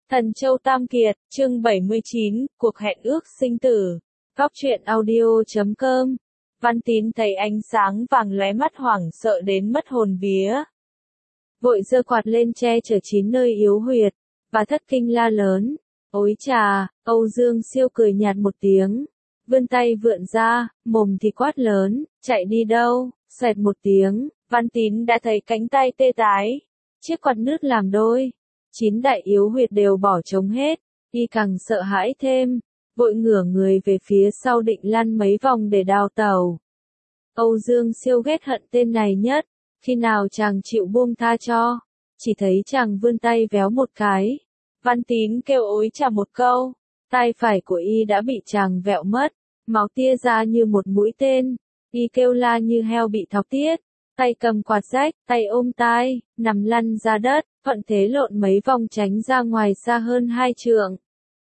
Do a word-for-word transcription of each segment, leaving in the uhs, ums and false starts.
Thần Châu Tam Kiệt, chương bảy mươi chín, cuộc hẹn ước sinh tử. Góc truyện audio chấm com. Văn Tín thấy ánh sáng vàng lóe mắt hoảng sợ đến mất hồn vía. Vội giơ quạt lên che chở chín nơi yếu huyệt, và thất kinh la lớn. Ối chà, Âu Dương Siêu cười nhạt một tiếng. Vươn tay vượn ra, mồm thì quát lớn, chạy đi đâu, xoẹt một tiếng, Văn Tín đã thấy cánh tay tê tái. Chiếc quạt nứt làm đôi. Chín đại yếu huyệt đều bỏ trống hết, y càng sợ hãi thêm, vội ngửa người về phía sau định lăn mấy vòng để đào tẩu. Âu Dương Siêu ghét hận tên này nhất, khi nào chàng chịu buông tha cho, chỉ thấy chàng vươn tay véo một cái. Văn Tín kêu ối chà một câu, tay phải của y đã bị chàng vẹo mất, máu tia ra như một mũi tên, y kêu la như heo bị thọc tiết. Tay cầm quạt rách, tay ôm tai, nằm lăn ra đất, thuận thế lộn mấy vòng tránh ra ngoài xa hơn hai trượng.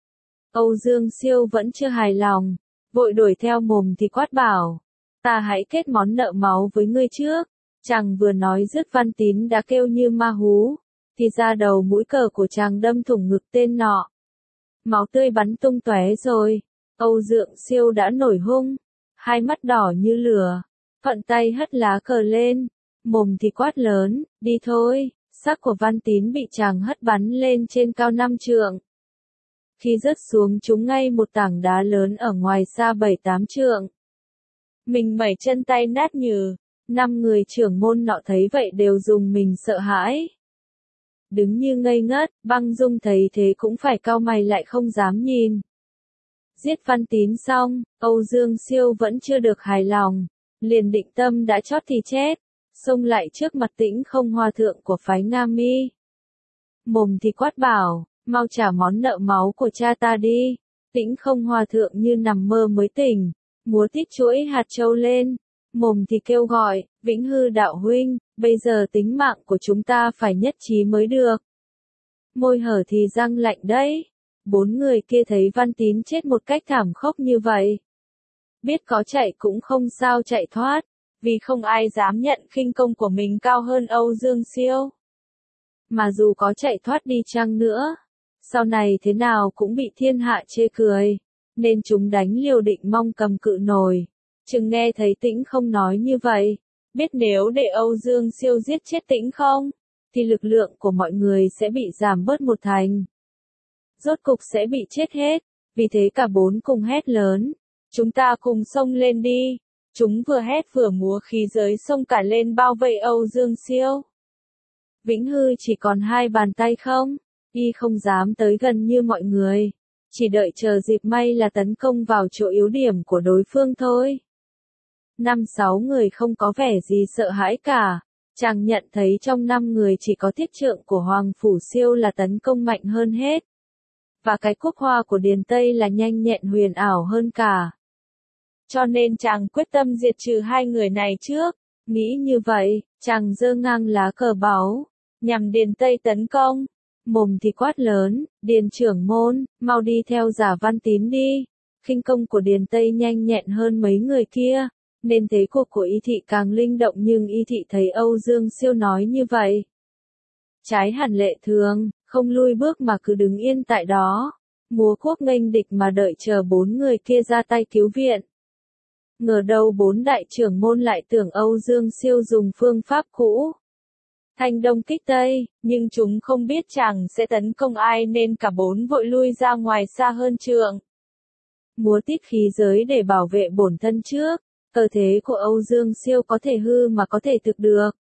Âu Dương Siêu vẫn chưa hài lòng, vội đuổi theo mồm thì quát bảo, ta hãy kết món nợ máu với ngươi trước. Chàng vừa nói dứt Văn Tín đã kêu như ma hú, thì ra đầu mũi cờ của chàng đâm thủng ngực tên nọ. Máu tươi bắn tung tóe rồi, Âu Dương Siêu đã nổi hung, hai mắt đỏ như lửa. Thuận tay hất lá cờ lên, mồm thì quát lớn, đi thôi, xác của Văn Tín bị chàng hất bắn lên trên cao năm trượng. Khi rớt xuống trúng ngay một tảng đá lớn ở ngoài xa bảy tám trượng. Mình mẩy chân tay nát nhừ, năm người trưởng môn nọ thấy vậy đều dùng mình sợ hãi. Đứng như ngây ngất, Băng Dung thấy thế cũng phải cau mày lại không dám nhìn. Giết Văn Tín xong, Âu Dương Siêu vẫn chưa được hài lòng. Liền định tâm đã chót thì chết, xông lại trước mặt Tĩnh Không Hòa thượng của phái Nga Mi. Mồm thì quát bảo, mau trả món nợ máu của cha ta đi. Tĩnh Không Hòa thượng như nằm mơ mới tỉnh, múa tít chuỗi hạt châu lên, mồm thì kêu gọi, Vĩnh Hư đạo huynh, bây giờ tính mạng của chúng ta phải nhất trí mới được. Môi hở thì răng lạnh đấy. Bốn người kia thấy Văn Tín chết một cách thảm khốc như vậy. Biết có chạy cũng không sao chạy thoát, vì không ai dám nhận khinh công của mình cao hơn Âu Dương Siêu. Mà dù có chạy thoát đi chăng nữa, sau này thế nào cũng bị thiên hạ chê cười, nên chúng đánh liều định mong cầm cự nổi. Chừng nghe thấy Tĩnh Không nói như vậy, biết nếu để Âu Dương Siêu giết chết Tĩnh Không, thì lực lượng của mọi người sẽ bị giảm bớt một thành. Rốt cục sẽ bị chết hết, vì thế cả bốn cùng hét lớn. Chúng ta cùng xông lên đi. Chúng vừa hét vừa múa khí giới xông cả lên bao vây Âu Dương Siêu. Vĩnh Hư chỉ còn hai bàn tay không, y không dám tới gần như mọi người, chỉ đợi chờ dịp may là tấn công vào chỗ yếu điểm của đối phương thôi. Năm sáu người không có vẻ gì sợ hãi cả, chàng nhận thấy trong năm người chỉ có thiết trượng của Hoàng Phủ Siêu là tấn công mạnh hơn hết. Và cái quốc hoa của Điền Tây là nhanh nhẹn huyền ảo hơn cả. Cho nên chàng quyết tâm diệt trừ hai người này trước. Nghĩ như vậy, chàng giơ ngang lá cờ báu, nhằm Điền Tây tấn công. Mồm thì quát lớn, Điền trưởng môn, mau đi theo Giả Văn Tín đi. Khinh công của Điền Tây nhanh nhẹn hơn mấy người kia, nên thế cuộc của Y Thị càng linh động, nhưng Y Thị thấy Âu Dương Siêu nói như vậy. Trái hẳn lệ thường, không lui bước mà cứ đứng yên tại đó, múa quốc nghênh địch mà đợi chờ bốn người kia ra tay cứu viện. Ngờ đâu bốn đại trưởng môn lại tưởng Âu Dương Siêu dùng phương pháp cũ. Thanh đông kích tây, nhưng chúng không biết chàng sẽ tấn công ai nên cả bốn vội lui ra ngoài xa hơn trượng. Múa tít khí giới để bảo vệ bổn thân trước, cơ thế của Âu Dương Siêu có thể hư mà có thể thực được.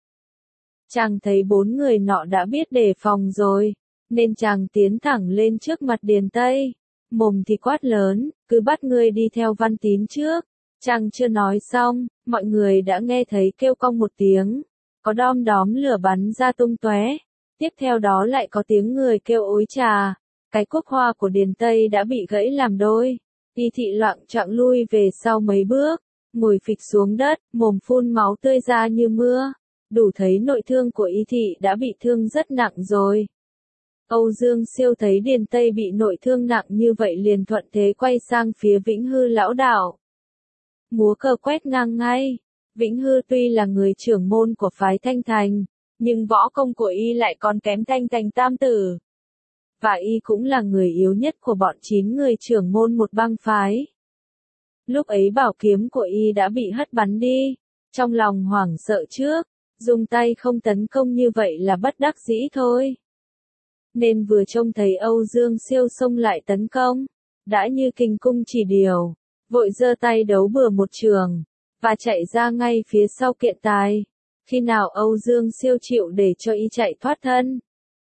Chàng thấy bốn người nọ đã biết đề phòng rồi, nên chàng tiến thẳng lên trước mặt Điền Tây. Mồm thì quát lớn, cứ bắt ngươi đi theo Văn Tín trước. Chàng chưa nói xong, mọi người đã nghe thấy kêu cong một tiếng, có đom đóm lửa bắn ra tung tóe. Tiếp theo đó lại có tiếng người kêu ối chà, cái quốc hoa của Điền Tây đã bị gãy làm đôi. Y Thị loạng choạng lui về sau mấy bước, ngồi phịch xuống đất, mồm phun máu tươi ra như mưa, đủ thấy nội thương của Y Thị đã bị thương rất nặng rồi. Âu Dương Siêu thấy Điền Tây bị nội thương nặng như vậy liền thuận thế quay sang phía Vĩnh Hư lão đạo. Múa cờ quét ngang ngay. Vĩnh Hư tuy là người trưởng môn của phái Thanh Thành, nhưng võ công của y lại còn kém Thanh Thành tam tử. và y cũng là người yếu nhất của bọn chín người trưởng môn một bang phái. Lúc ấy bảo kiếm của y đã bị hất bắn đi, trong lòng hoảng sợ trước, dùng tay không tấn công như vậy là bất đắc dĩ thôi. Nên vừa trông thấy Âu Dương Siêu xông lại tấn công, đã như kinh cung chỉ điều, vội giơ tay đấu bừa một trường, và chạy ra ngay phía sau kiện tài. Khi nào Âu Dương Siêu chịu để cho y chạy thoát thân,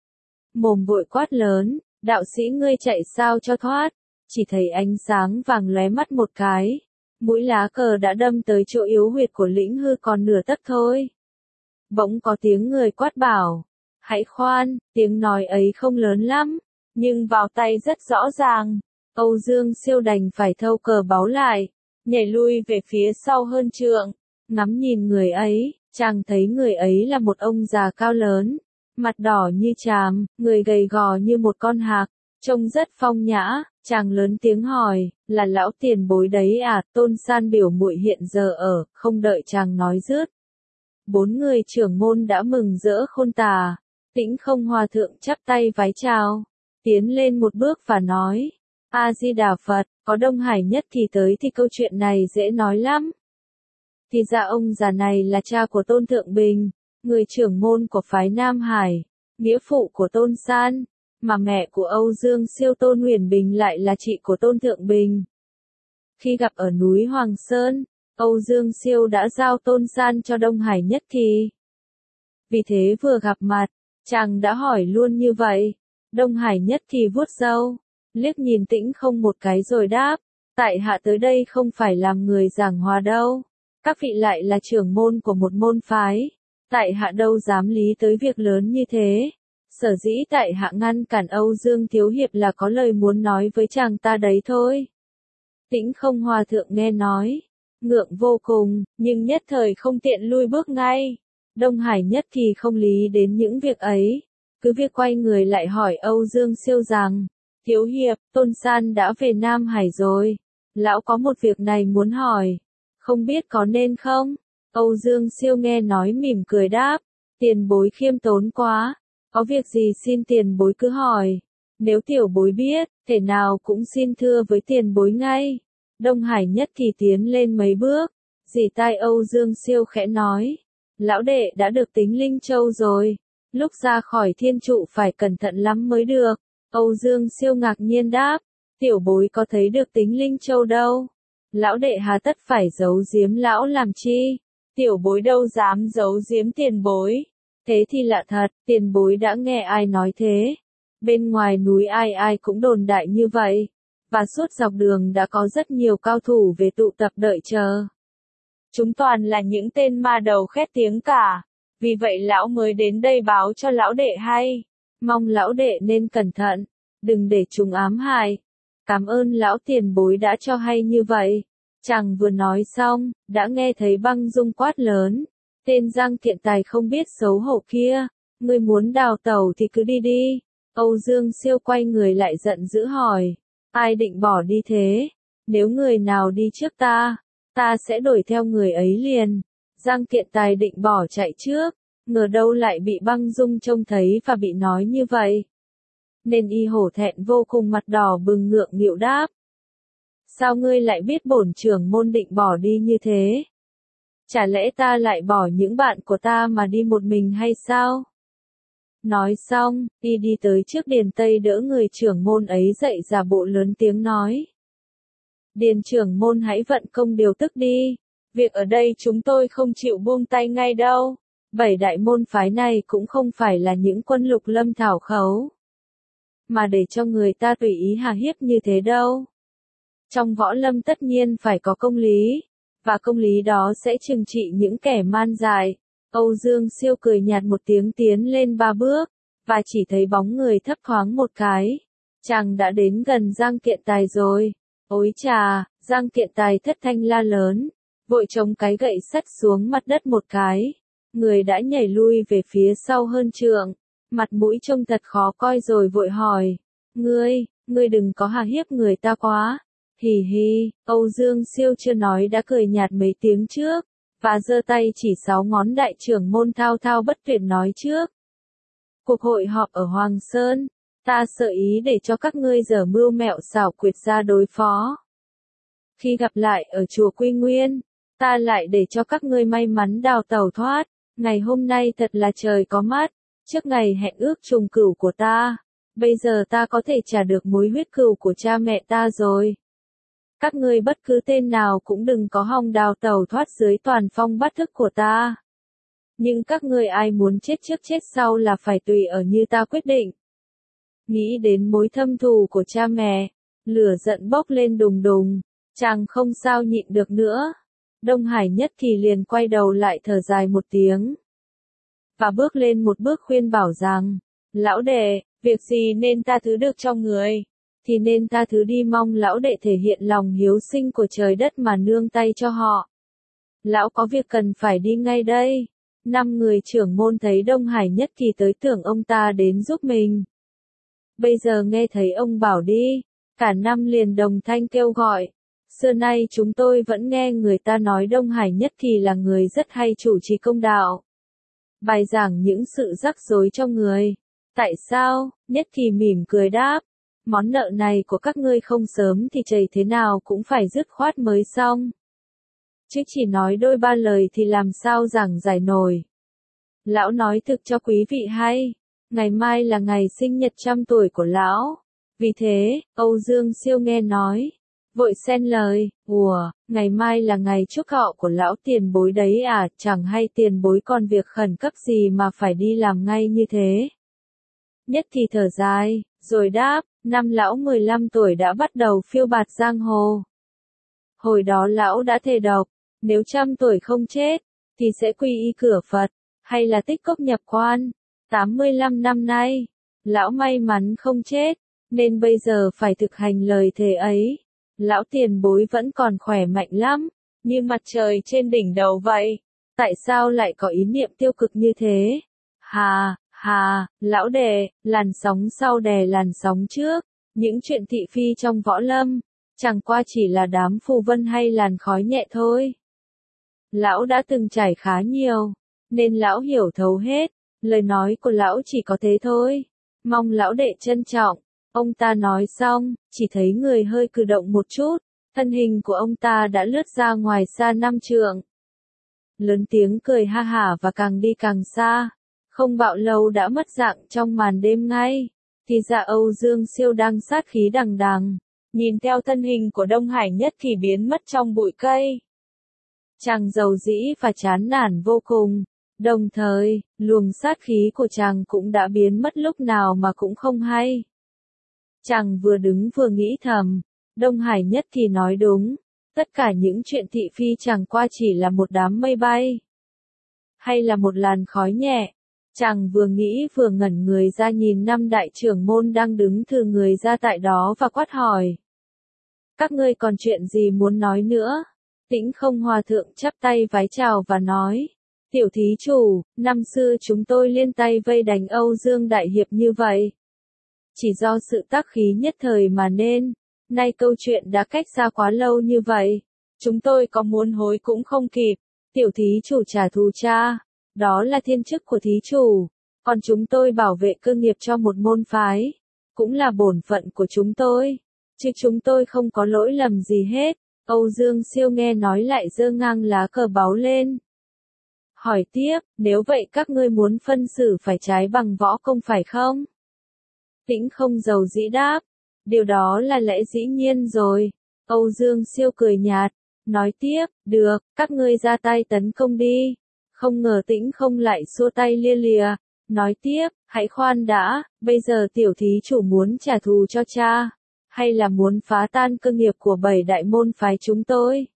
mồm vội quát lớn, đạo sĩ ngươi chạy sao cho thoát, chỉ thấy ánh sáng vàng lóe mắt một cái, mũi lá cờ đã đâm tới chỗ yếu huyệt của Lĩnh Hư còn nửa tấc thôi. Bỗng có tiếng người quát bảo, hãy khoan, tiếng nói ấy không lớn lắm, nhưng vào tay rất rõ ràng. Âu Dương Siêu đành phải thâu cờ báo lại, nhảy lui về phía sau hơn trượng, ngắm nhìn người ấy, chàng thấy người ấy là một ông già cao lớn, mặt đỏ như tràm, người gầy gò như một con hạc, trông rất phong nhã. Chàng lớn tiếng hỏi, là lão tiền bối đấy à? Tôn San biểu muội hiện giờ ở. Không đợi chàng nói dứt, bốn người trưởng môn đã mừng rỡ khôn tả. Tĩnh Không Hòa thượng chắp tay vái chào, tiến lên một bước và nói, A Di Đà Phật, có Đông Hải Nhất thì tới thì câu chuyện này dễ nói lắm. Thì ra ông già này là cha của Tôn Thượng Bình, người trưởng môn của phái Nam Hải, nghĩa phụ của Tôn San, mà mẹ của Âu Dương Siêu Tôn Huyền Bình lại là chị của Tôn Thượng Bình. Khi gặp ở núi Hoàng Sơn, Âu Dương Siêu đã giao Tôn San cho Đông Hải Nhất thì. Vì thế vừa gặp mặt, chàng đã hỏi luôn như vậy. Đông Hải Nhất thì vuốt râu, liếc nhìn Tĩnh Không một cái rồi đáp, tại hạ tới đây không phải làm người giảng hòa đâu, các vị lại là trưởng môn của một môn phái, tại hạ đâu dám lý tới việc lớn như thế. Sở dĩ tại hạ ngăn cản Âu Dương Thiếu Hiệp là có lời muốn nói với chàng ta đấy thôi. Tĩnh Không Hòa thượng nghe nói, ngượng vô cùng, nhưng nhất thời không tiện lui bước ngay. Đông Hải Nhất thì không lý đến những việc ấy, cứ việc quay người lại hỏi Âu Dương Siêu rằng, Thiếu Hiệp, Tôn San đã về Nam Hải rồi, lão có một việc này muốn hỏi, không biết có nên không? Âu Dương Siêu nghe nói mỉm cười đáp, tiền bối khiêm tốn quá, có việc gì xin tiền bối cứ hỏi, nếu tiểu bối biết, thể nào cũng xin thưa với tiền bối ngay. Đông Hải Nhất thì tiến lên mấy bước, dì tai Âu Dương Siêu khẽ nói, lão đệ đã được tính Linh Châu rồi, lúc ra khỏi thiên trụ phải cẩn thận lắm mới được. Âu Dương Siêu ngạc nhiên đáp, tiểu bối có thấy được tính Linh Châu đâu, lão đệ hà tất phải giấu giếm lão làm chi, tiểu bối đâu dám giấu giếm tiền bối. Thế thì lạ thật, tiền bối đã nghe ai nói thế? Bên ngoài núi ai ai cũng đồn đại như vậy, và suốt dọc đường đã có rất nhiều cao thủ về tụ tập đợi chờ. Chúng toàn là những tên ma đầu khét tiếng cả, vì vậy lão mới đến đây báo cho lão đệ hay. Mong lão đệ nên cẩn thận, đừng để chúng ám hại. Cảm ơn lão tiền bối đã cho hay như vậy. Chàng vừa nói xong, đã nghe thấy Băng Dung quát lớn. Tên Giang Kiện Tài không biết xấu hổ kia, ngươi muốn đào tẩu thì cứ đi đi. Âu Dương Siêu quay người lại giận dữ hỏi, ai định bỏ đi thế? Nếu người nào đi trước ta, ta sẽ đuổi theo người ấy liền. Giang Kiện Tài định bỏ chạy trước, ngờ đâu lại bị Băng Dung trông thấy và bị nói như vậy. Nên y hổ thẹn vô cùng, mặt đỏ bừng ngượng nghịu đáp. Sao ngươi lại biết bổn trưởng môn định bỏ đi như thế? Chả lẽ ta lại bỏ những bạn của ta mà đi một mình hay sao? Nói xong, y đi tới trước Điền Tây đỡ người trưởng môn ấy dậy, giả bộ lớn tiếng nói. Điền trưởng môn hãy vận công điều tức đi, việc ở đây chúng tôi không chịu buông tay ngay đâu. Bảy đại môn phái này cũng không phải là những quân lục lâm thảo khấu, mà để cho người ta tùy ý hà hiếp như thế đâu. Trong võ lâm tất nhiên phải có công lý, và công lý đó sẽ trừng trị những kẻ man dại. Âu Dương Siêu cười nhạt một tiếng tiến lên ba bước, và chỉ thấy bóng người thấp thoáng một cái. Chàng đã đến gần Giang Kiện Tài rồi. Ôi chà, Giang Kiện Tài thất thanh la lớn, vội chống cái gậy sắt xuống mặt đất một cái. Người đã nhảy lui về phía sau hơn trượng, mặt mũi trông thật khó coi rồi vội hỏi, ngươi, ngươi đừng có hà hiếp người ta quá. Hì hì, Âu Dương Siêu chưa nói đã cười nhạt mấy tiếng trước, và giơ tay chỉ sáu ngón đại trưởng môn thao thao bất tuyệt nói trước. Cuộc hội họp ở Hoàng Sơn, Ta sợ ý để cho các ngươi giở mưu mẹo xảo quyệt ra đối phó. Khi gặp lại ở chùa Quy Nguyên, ta lại để cho các ngươi may mắn đào tẩu thoát. Ngày hôm nay thật là trời có mắt, trước ngày hẹn ước trùng cửu của ta, bây giờ ta có thể trả được mối huyết cừu của cha mẹ ta rồi. Các ngươi bất cứ tên nào cũng đừng có hòng đào tẩu thoát dưới toàn phong bát thức của ta. Nhưng các ngươi ai muốn chết trước chết sau là phải tùy ở như ta quyết định. Nghĩ đến mối thâm thù của cha mẹ, lửa giận bốc lên đùng đùng, chàng không sao nhịn được nữa. Đông Hải Nhất Kỳ liền quay đầu lại thở dài một tiếng. Và bước lên một bước khuyên bảo rằng, lão đệ, việc gì nên ta thứ được cho người, thì nên ta thứ đi, mong lão đệ thể hiện lòng hiếu sinh của trời đất mà nương tay cho họ. Lão có việc cần phải đi ngay đây. Năm người trưởng môn thấy Đông Hải Nhất Kỳ tới tưởng ông ta đến giúp mình. Bây giờ nghe thấy ông bảo đi, cả năm liền đồng thanh kêu gọi. Xưa nay chúng tôi vẫn nghe người ta nói Đông Hải Nhất Kỳ là người rất hay chủ trì công đạo. Bài giảng những sự rắc rối cho người. Tại sao? Nhất Kỳ mỉm cười đáp. Món nợ này của các ngươi không sớm thì chảy thế nào cũng phải dứt khoát mới xong. Chứ chỉ nói đôi ba lời thì làm sao giảng giải nổi. Lão nói thực cho quý vị hay. Ngày mai là ngày sinh nhật trăm tuổi của lão. Vì thế, Âu Dương Siêu nghe nói. Vội xen lời, ủa, ngày mai là ngày chúc thọ của lão tiền bối đấy à, chẳng hay tiền bối còn việc khẩn cấp gì mà phải đi làm ngay như thế. Nhất Kỳ thở dài, rồi đáp, năm lão mười lăm tuổi đã bắt đầu phiêu bạt giang hồ. Hồi đó lão đã thề độc, nếu trăm tuổi không chết, thì sẽ quy y cửa Phật, hay là tích cốc nhập quan. tám mươi lăm năm nay, lão may mắn không chết, nên bây giờ phải thực hành lời thề ấy. Lão tiền bối vẫn còn khỏe mạnh lắm, như mặt trời trên đỉnh đầu vậy. Tại sao lại có ý niệm tiêu cực như thế? Hà, hà, lão đệ, làn sóng sau đè làn sóng trước. Những chuyện thị phi trong võ lâm, chẳng qua chỉ là đám phù vân hay làn khói nhẹ thôi. Lão đã từng trải khá nhiều, nên lão hiểu thấu hết. Lời nói của lão chỉ có thế thôi. Mong lão đệ trân trọng. Ông ta nói xong, chỉ thấy người hơi cử động một chút, thân hình của ông ta đã lướt ra ngoài xa năm trượng. Lớn tiếng cười ha hả và càng đi càng xa, không bao lâu đã mất dạng trong màn đêm ngay. Thì ra Âu Dương Siêu đang sát khí đằng đằng, nhìn theo thân hình của Đông Hải Nhất Kỳ biến mất trong bụi cây. Chàng giàu dĩ và chán nản vô cùng, đồng thời, luồng sát khí của chàng cũng đã biến mất lúc nào mà cũng không hay. Chàng vừa đứng vừa nghĩ thầm, Đông Hải Nhất Kỳ nói đúng, tất cả những chuyện thị phi chẳng qua chỉ là một đám mây bay, hay là một làn khói nhẹ. Chàng vừa nghĩ vừa ngẩn người ra nhìn năm đại trưởng môn đang đứng thừ người ra tại đó và quát hỏi. Các ngươi còn chuyện gì muốn nói nữa? Tĩnh Không Hòa Thượng chắp tay vái chào và nói, tiểu thí chủ, năm xưa chúng tôi liên tay vây đánh Âu Dương Đại Hiệp như vậy. Chỉ do sự tác khí nhất thời mà nên, nay câu chuyện đã cách xa quá lâu như vậy, chúng tôi có muốn hối cũng không kịp, tiểu thí chủ trả thù cha, đó là thiên chức của thí chủ, còn chúng tôi bảo vệ cơ nghiệp cho một môn phái, cũng là bổn phận của chúng tôi, chứ chúng tôi không có lỗi lầm gì hết. Âu Dương Siêu nghe nói lại giơ ngang lá cờ báo lên. Hỏi tiếp, nếu vậy các ngươi muốn phân xử phải trái bằng võ công phải không? Tĩnh Không giàu dĩ đáp, điều đó là lẽ dĩ nhiên rồi. Âu Dương Siêu cười nhạt, nói tiếp, được, các ngươi ra tay tấn công đi. Không ngờ Tĩnh Không lại xua tay lia lìa, nói tiếp, hãy khoan đã, bây giờ tiểu thí chủ muốn trả thù cho cha, hay là muốn phá tan cơ nghiệp của bảy đại môn phái chúng tôi?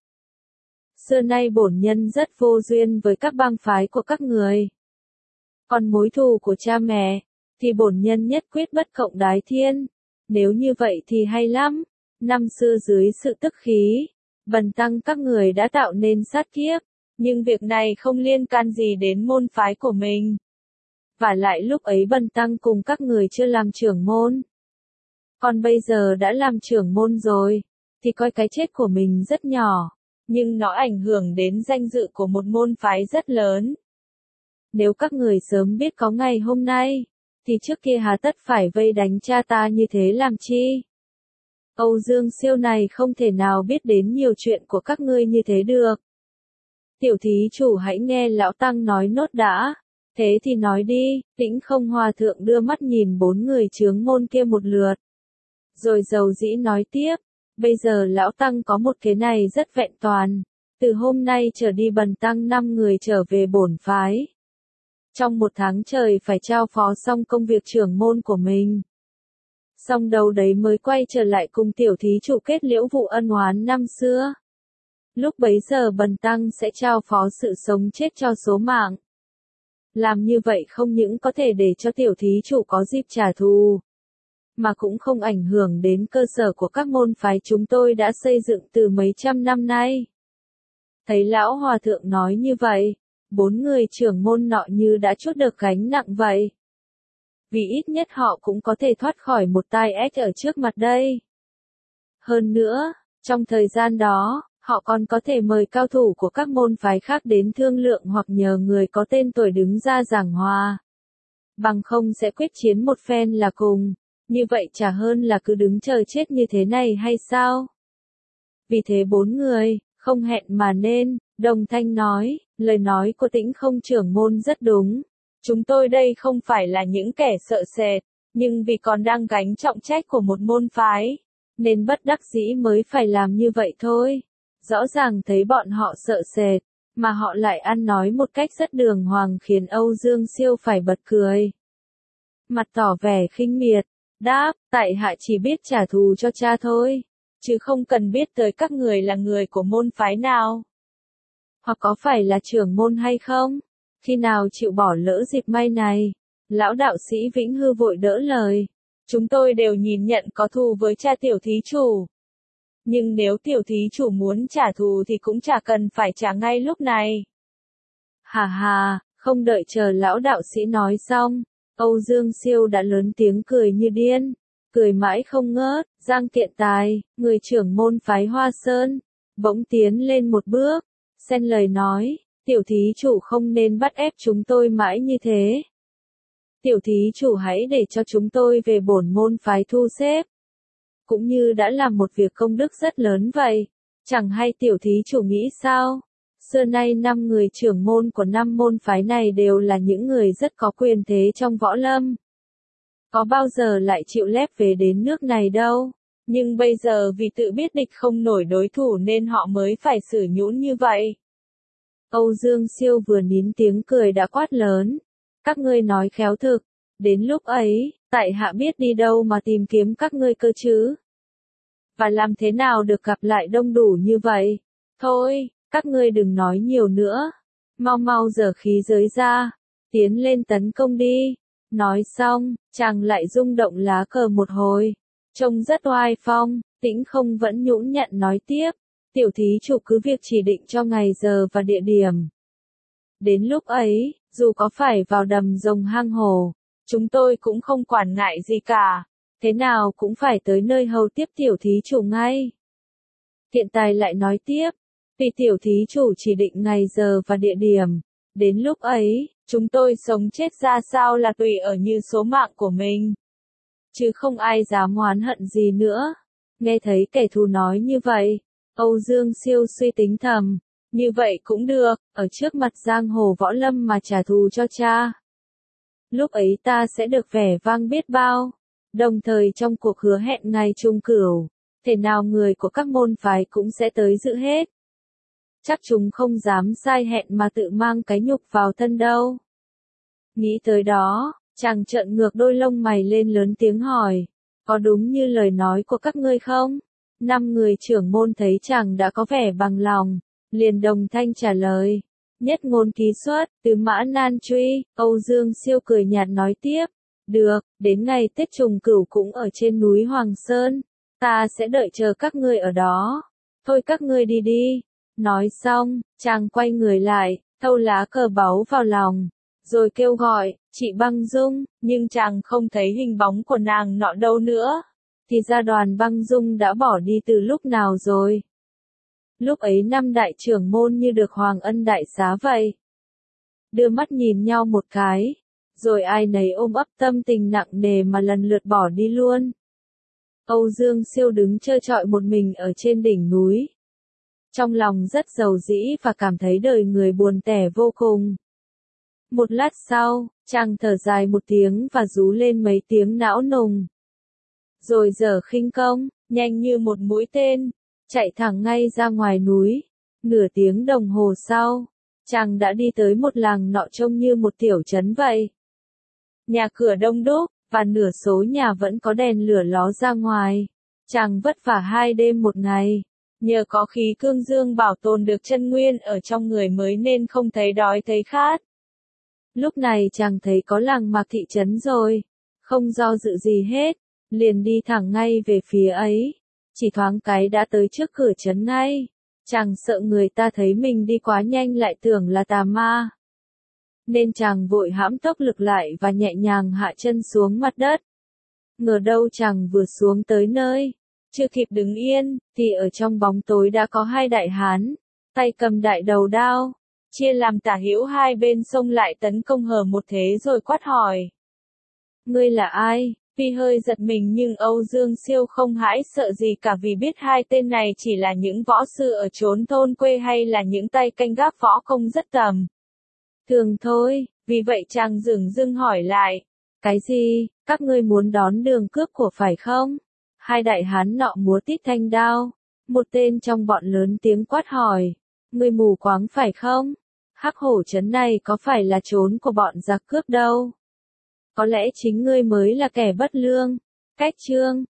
Xưa nay bổn nhân rất vô duyên với các bang phái của các người. Còn mối thù của cha mẹ, thì bổn nhân nhất quyết bất cộng đái thiên. Nếu như vậy thì hay lắm. Năm xưa dưới sự tức khí, bần tăng các người đã tạo nên sát kiếp, nhưng việc này không liên can gì đến môn phái của mình. Và lại lúc ấy bần tăng cùng các người chưa làm trưởng môn. Còn bây giờ đã làm trưởng môn rồi, thì coi cái chết của mình rất nhỏ, nhưng nó ảnh hưởng đến danh dự của một môn phái rất lớn. Nếu các người sớm biết có ngày hôm nay, thì trước kia hà tất phải vây đánh cha ta như thế làm chi? Âu Dương Siêu này không thể nào biết đến nhiều chuyện của các ngươi như thế được. Tiểu thí chủ hãy nghe lão tăng nói nốt đã. Thế thì nói đi, Tĩnh Không Hòa thượng đưa mắt nhìn bốn người chướng môn kia một lượt. Rồi dầu dĩ nói tiếp, bây giờ lão tăng có một cái này rất vẹn toàn. Từ hôm nay trở đi bần tăng năm người trở về bổn phái. Trong một tháng trời phải trao phó xong công việc trưởng môn của mình. Xong đầu đấy mới quay trở lại cùng tiểu thí chủ kết liễu vụ ân oán năm xưa. Lúc bấy giờ bần tăng sẽ trao phó sự sống chết cho số mạng. Làm như vậy không những có thể để cho tiểu thí chủ có dịp trả thù, mà cũng không ảnh hưởng đến cơ sở của các môn phái chúng tôi đã xây dựng từ mấy trăm năm nay. Thấy lão hòa thượng nói như vậy, bốn người trưởng môn nọ như đã trút được gánh nặng vậy. Vì ít nhất họ cũng có thể thoát khỏi một tai ách ở trước mặt đây. Hơn nữa, trong thời gian đó, họ còn có thể mời cao thủ của các môn phái khác đến thương lượng hoặc nhờ người có tên tuổi đứng ra giảng hòa. Bằng không sẽ quyết chiến một phen là cùng, như vậy chả hơn là cứ đứng chờ chết như thế này hay sao? Vì thế bốn người, không hẹn mà nên, đồng thanh nói, lời nói của Tĩnh Không trưởng môn rất đúng. Chúng tôi đây không phải là những kẻ sợ sệt, nhưng vì còn đang gánh trọng trách của một môn phái, nên bất đắc dĩ mới phải làm như vậy thôi. Rõ ràng thấy bọn họ sợ sệt, mà họ lại ăn nói một cách rất đường hoàng khiến Âu Dương Siêu phải bật cười. Mặt tỏ vẻ khinh miệt, đáp, tại hạ chỉ biết trả thù cho cha thôi, chứ không cần biết tới các người là người của môn phái nào. Hoặc có phải là trưởng môn hay không? Khi nào chịu bỏ lỡ dịp may này? Lão đạo sĩ Vĩnh Hư vội đỡ lời. Chúng tôi đều nhìn nhận có thù với cha tiểu thí chủ. Nhưng nếu tiểu thí chủ muốn trả thù thì cũng chả cần phải trả ngay lúc này. Hà hà, không đợi chờ lão đạo sĩ nói xong, Âu Dương Siêu đã lớn tiếng cười như điên. Cười mãi không ngớt, Giang Tiện Tài, người trưởng môn phái Hoa Sơn, bỗng tiến lên một bước, xen lời nói, tiểu thí chủ không nên bắt ép chúng tôi mãi như thế. Tiểu thí chủ hãy để cho chúng tôi về bổn môn phái thu xếp. Cũng như đã làm một việc công đức rất lớn vậy. Chẳng hay tiểu thí chủ nghĩ sao? Xưa nay năm người trưởng môn của năm môn phái này đều là những người rất có quyền thế trong võ lâm. Có bao giờ lại chịu lép về đến nước này đâu. Nhưng bây giờ vì tự biết địch không nổi đối thủ nên họ mới phải xử nhũn như vậy. Âu Dương Siêu vừa nín tiếng cười đã quát lớn. Các ngươi nói khéo thực. Đến lúc ấy, tại hạ biết đi đâu mà tìm kiếm các ngươi cơ chứ. Và làm thế nào được gặp lại đông đủ như vậy. Thôi, các ngươi đừng nói nhiều nữa. Mau mau giở khí giới ra. Tiến lên tấn công đi. Nói xong, chàng lại rung động lá cờ một hồi. Trông rất oai phong, Tĩnh Không vẫn nhũn nhặn nói tiếp. Tiểu thí chủ cứ việc chỉ định cho ngày giờ và địa điểm. Đến lúc ấy, dù có phải vào đầm rồng hang hồ, chúng tôi cũng không quản ngại gì cả. Thế nào cũng phải tới nơi hầu tiếp tiểu thí chủ ngay. Tiện Tài lại nói tiếp. Vì tiểu thí chủ chỉ định ngày giờ và địa điểm. Đến lúc ấy, chúng tôi sống chết ra sao là tùy ở như số mạng của mình. Chứ không ai dám oán hận gì nữa. Nghe thấy kẻ thù nói như vậy, Âu Dương Siêu suy tính thầm. Như vậy cũng được, ở trước mặt giang hồ võ lâm mà trả thù cho cha. Lúc ấy ta sẽ được vẻ vang biết bao. Đồng thời trong cuộc hứa hẹn ngày trung cửu, thể nào người của các môn phái cũng sẽ tới dự hết. Chắc chúng không dám sai hẹn mà tự mang cái nhục vào thân đâu. Nghĩ tới đó, chàng trợn ngược đôi lông mày lên lớn tiếng hỏi. Có đúng như lời nói của các ngươi không? Năm người trưởng môn thấy chàng đã có vẻ bằng lòng, liền đồng thanh trả lời. Nhất ngôn ký xuất, từ Mã Nan Truy, Âu Dương Siêu cười nhạt nói tiếp. Được, đến ngày Tết Trùng Cửu cũng ở trên núi Hoàng Sơn, ta sẽ đợi chờ các ngươi ở đó. Thôi các ngươi đi đi. Nói xong, chàng quay người lại, thâu lá cờ báu vào lòng, rồi kêu gọi, chị Băng Dung, nhưng chàng không thấy hình bóng của nàng nọ đâu nữa. Thì ra Đoàn Băng Dung đã bỏ đi từ lúc nào rồi. Lúc ấy năm đại trưởng môn như được Hoàng Ân đại xá vậy. Đưa mắt nhìn nhau một cái, rồi ai nấy ôm ấp tâm tình nặng nề mà lần lượt bỏ đi luôn. Âu Dương Siêu đứng trơ trọi một mình ở trên đỉnh núi. Trong lòng rất giàu dĩ và cảm thấy đời người buồn tẻ vô cùng. Một lát sau, chàng thở dài một tiếng và rú lên mấy tiếng não nùng. Rồi giở khinh công, nhanh như một mũi tên, chạy thẳng ngay ra ngoài núi. Nửa tiếng đồng hồ sau, chàng đã đi tới một làng nọ trông như một tiểu trấn vậy. Nhà cửa đông đúc, và nửa số nhà vẫn có đèn lửa ló ra ngoài. Chàng vất vả hai đêm một ngày, nhờ có khí cương dương bảo tồn được chân nguyên ở trong người mới nên không thấy đói thấy khát. Lúc này chàng thấy có làng mạc thị trấn rồi, không do dự gì hết, liền đi thẳng ngay về phía ấy. Chỉ thoáng cái đã tới trước cửa trấn ngay. Chàng sợ người ta thấy mình đi quá nhanh lại tưởng là tà ma. Nên chàng vội hãm tốc lực lại và nhẹ nhàng hạ chân xuống mặt đất. Ngờ đâu chàng vừa xuống tới nơi, chưa kịp đứng yên, thì ở trong bóng tối đã có hai đại hán, tay cầm đại đầu đao, chia làm tả hữu hai bên xông lại tấn công hờ một thế rồi quát hỏi. Ngươi là ai? Tuy hơi giật mình nhưng Âu Dương Siêu không hãi sợ gì cả vì biết hai tên này chỉ là những võ sư ở chốn thôn quê hay là những tay canh gác võ công rất tầm thường thôi, vì vậy chàng dửng dưng hỏi lại. Cái gì, các ngươi muốn đón đường cướp của phải không? Hai đại hán nọ múa tít thanh đao. Một tên trong bọn lớn tiếng quát hỏi. Ngươi mù quáng phải không? Hắc Hổ trấn này có phải là trốn của bọn giặc cướp đâu? Có lẽ chính ngươi mới là kẻ bất lương. Cách chương